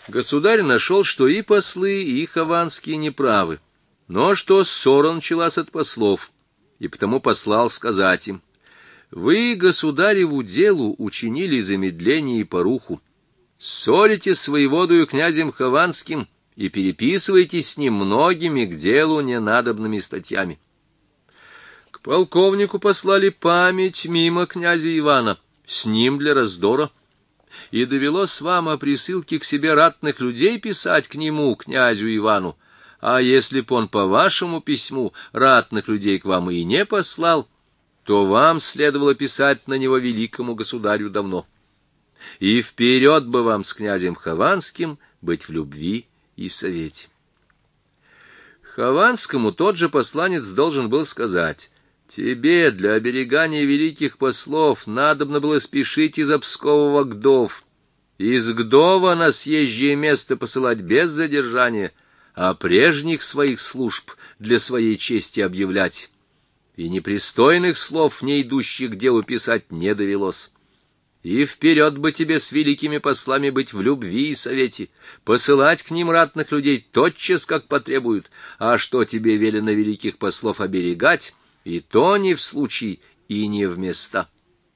Государь нашел, что и послы, и хованские неправы, но что ссора началась от послов, и потому послал сказать им: «Вы, государеву делу, учинили замедление и поруху, ссорите с воеводою князем Хованским и переписываетесь с ним многими к делу ненадобными статьями». К полковнику послали память мимо князя Ивана, с ним для раздора, и довелось вам о присылке к себе ратных людей писать к нему, князю Ивану, а если б он по вашему письму ратных людей к вам и не послал, то вам следовало писать на него великому государю давно. И вперед бы вам с князем Хованским быть в любви и совете. Хованскому тот же посланец должен был сказать: «Тебе для оберегания великих послов надобно было спешить из Пскова во Гдов, из Гдова на съезжее место посылать без задержания, а прежних своих служб для своей чести объявлять, и непристойных слов, не идущих к делу, писать не довелось. И вперед бы тебе с великими послами быть в любви и совете, посылать к ним ратных людей тотчас, как потребуют, а что тебе велено великих послов оберегать, и то не в случай и не в места».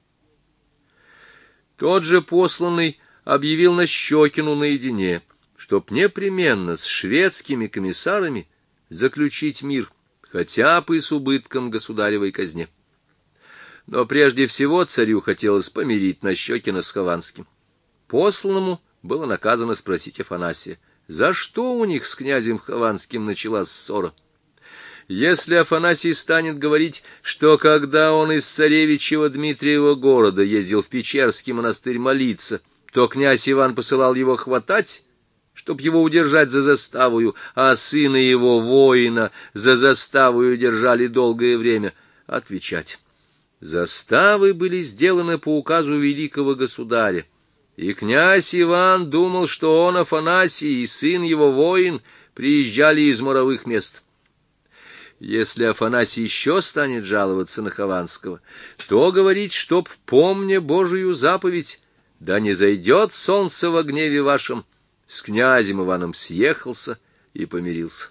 Тот же посланный объявил Нащекину наедине, чтоб непременно с шведскими комиссарами заключить мир, хотя бы и с убытком государевой казне. Но прежде всего царю хотелось помирить Нащекина с Хованским. Посланному было наказано спросить Афанасия, за что у них с князем Хованским началась ссора. Если Афанасий станет говорить, что когда он из царевичьего Дмитриева города ездил в Печерский монастырь молиться, то князь Иван посылал его хватать, чтоб его удержать за заставою, а сына его, воина, за заставою держали долгое время, отвечать: заставы были сделаны по указу великого государя, и князь Иван думал, что он, Афанасий, и сын его, воин, приезжали из моровых мест. Если Афанасий еще станет жаловаться на Хованского, то говорить, чтоб, помня Божию заповедь, да не зайдет солнце во гневе вашем, с князем Иваном съехался и помирился.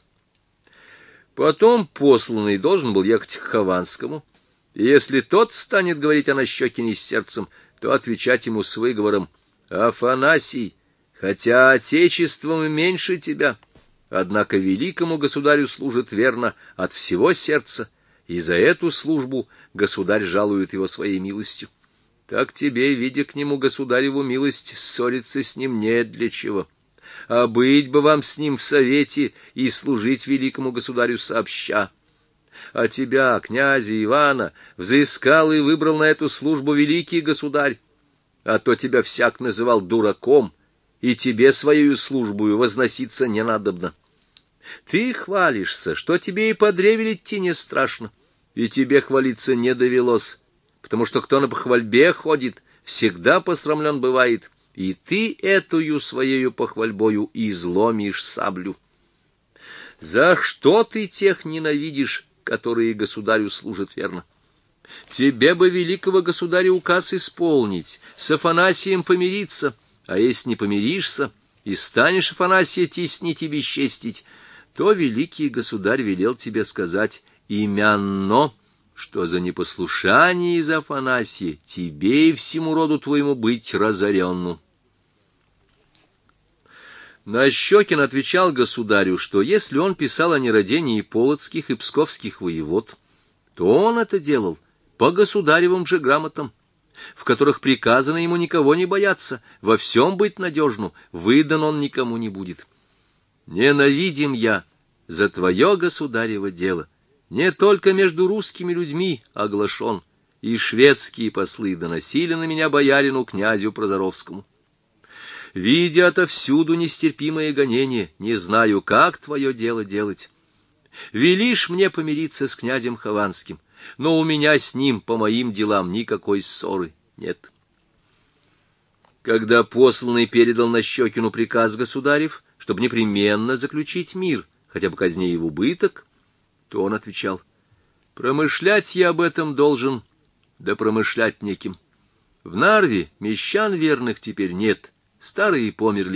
Потом посланный должен был ехать к Хованскому, и если тот станет говорить о Нащекине с сердцем, то отвечать ему с выговором: «Афанасий, хотя отечеством меньше тебя, однако великому государю служит верно от всего сердца, и за эту службу государь жалует его своей милостью. Так тебе, видя к нему государеву милость, ссориться с ним не для чего, а быть бы вам с ним в совете и служить великому государю сообща. А тебя, князя Ивана, взыскал и выбрал на эту службу великий государь, а то тебя всяк называл дураком, и тебе своею службою возноситься не надобно. Ты хвалишься, что тебе и по древе идти не страшно, и тебе хвалиться не довелось, потому что кто на похвальбе ходит, всегда посрамлен бывает, и ты этою своею похвальбою изломишь саблю. За что ты тех ненавидишь, которые государю служат верно? Тебе бы великого государя указ исполнить, с Афанасием помириться, а если не помиришься и станешь Афанасия теснить и бесчестить, то великий государь велел тебе сказать имянно, что за непослушание из Афанасия тебе и всему роду твоему быть разоренну». Нащекин отвечал государю, что если он писал о нерадении полоцких и псковских воевод, то он это делал по государевым же грамотам, в которых приказано ему никого не бояться, во всем быть надежну, выдан он никому не будет. Ненавидим я за твое государево дело, не только между русскими людьми оглашен, и шведские послы доносили на меня боярину князю Прозоровскому. Видя отовсюду нестерпимое гонение, не знаю, как твое дело делать. Велишь мне помириться с князем Хованским, но у меня с ним по моим делам никакой ссоры нет. Когда посланный передал Нащекину приказ государев, чтобы непременно заключить мир, хотя бы казне и в убыток, то он отвечал: «Промышлять я об этом должен, да промышлять неким. В Нарве мещан верных теперь нет, старые померли,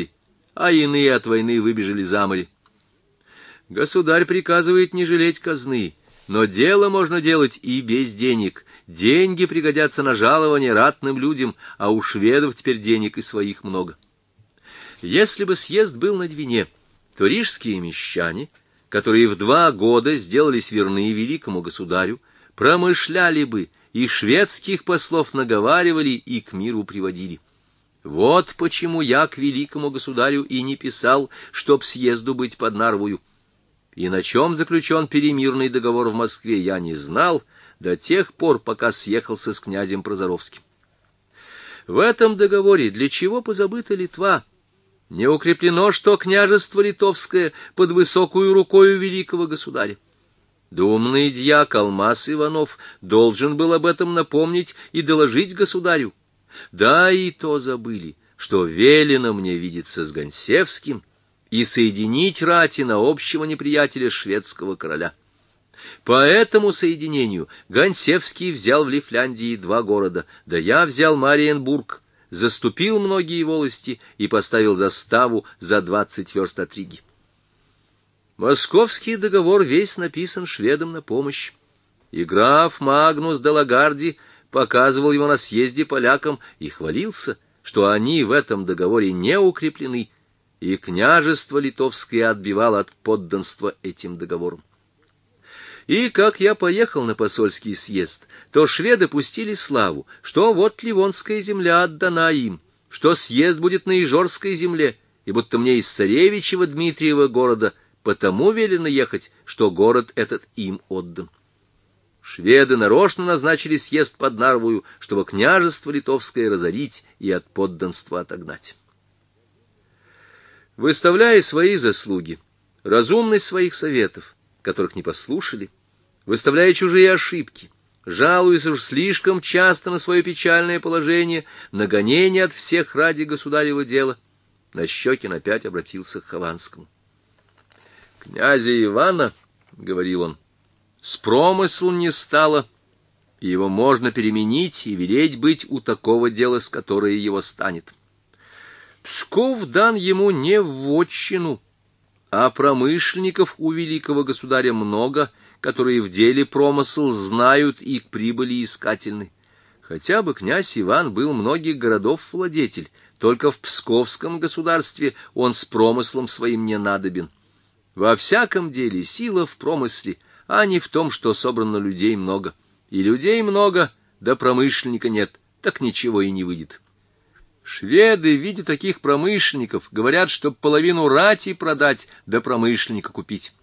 а иные от войны выбежали за море. Государь приказывает не жалеть казны, но дело можно делать и без денег. Деньги пригодятся на жалование ратным людям, а у шведов теперь денег и своих много. Если бы съезд был на Двине, то рижские мещане, которые в 2 года сделались верны великому государю, промышляли бы, и шведских послов наговаривали и к миру приводили. Вот почему я к великому государю и не писал, чтоб съезду быть под Нарвою. И на чем заключен перемирный договор в Москве, я не знал до тех пор, пока съехался с князем Прозоровским. В этом договоре для чего позабыта Литва? Не укреплено, что княжество Литовское под высокую рукою великого государя. Думный дьяк Алмаз Иванов должен был об этом напомнить и доложить государю. Да и то забыли, что велено мне видеться с Гонсевским и соединить рати на общего неприятеля шведского короля. По этому соединению Гонсевский взял в Лифляндии 2 города, да я взял Мариенбург, заступил многие волости и поставил заставу за 20 верст от Риги. Московский договор весь написан шведам на помощь, и граф Магнус де Лагарди показывал его на съезде полякам и хвалился, что они в этом договоре не укреплены, и княжество Литовское отбивало от подданства этим договором. И как я поехал на посольский съезд, то шведы пустили славу, что вот Ливонская земля отдана им, что съезд будет на Ижорской земле, и будто мне из царевичьего Дмитриева города потому велено ехать, что город этот им отдан. Шведы нарочно назначили съезд под Нарвою, чтобы княжество Литовское разорить и от подданства отогнать. Выставляя свои заслуги, разумность своих советов, которых не послушали, выставляя чужие ошибки, жалуясь уж слишком часто на свое печальное положение, на гонение от всех ради государева дела, Нащекин опять обратился к Хованскому. «Князя Ивана, — говорил он, — с промыслом не стало, и его можно переменить и велеть быть у такого дела, с которое его станет. Псков дан ему не в вотчину, а промышленников у великого государя много, которые в деле промысл знают и к прибыли искательны. Хотя бы князь Иван был многих городов владетель, только в Псковском государстве он с промыслом своим не надобен. Во всяком деле сила в промысле, а не в том, что собрано людей много. И людей много, да промышленника нет, так ничего и не выйдет. Шведы, видя таких промышленников, говорят, чтоб половину рати продать, да промышленника купить.